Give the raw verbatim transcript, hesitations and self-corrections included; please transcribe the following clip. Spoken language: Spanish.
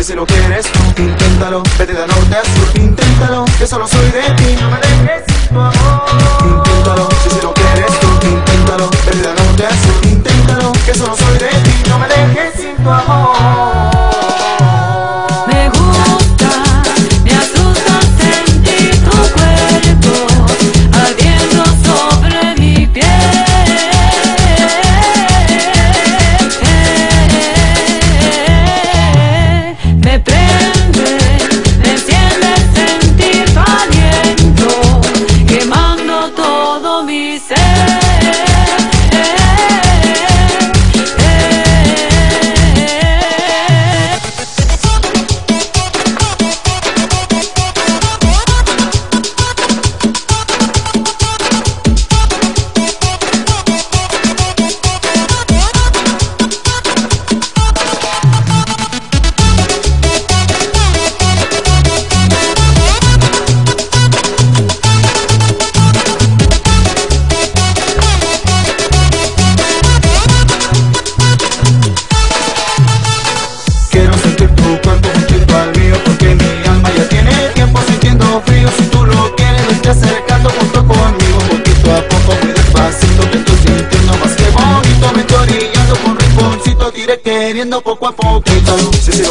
si lo quieres tú, inténtalo. Vete de norte a sur, inténtalo, que solo soy de ti. No me dejes sin tu amor. Inténtalo, si si lo quieres tú, inténtalo. Vete de norte a sur, inténtalo, que solo soy de ti. No me dejes sin tu amor. Acercando junto conmigo, poquito a poco, muy despacito, que estoy sintiendo más que bonito. Me estoy orillando con rinconcito, diré queriendo poco a poquito. Si, si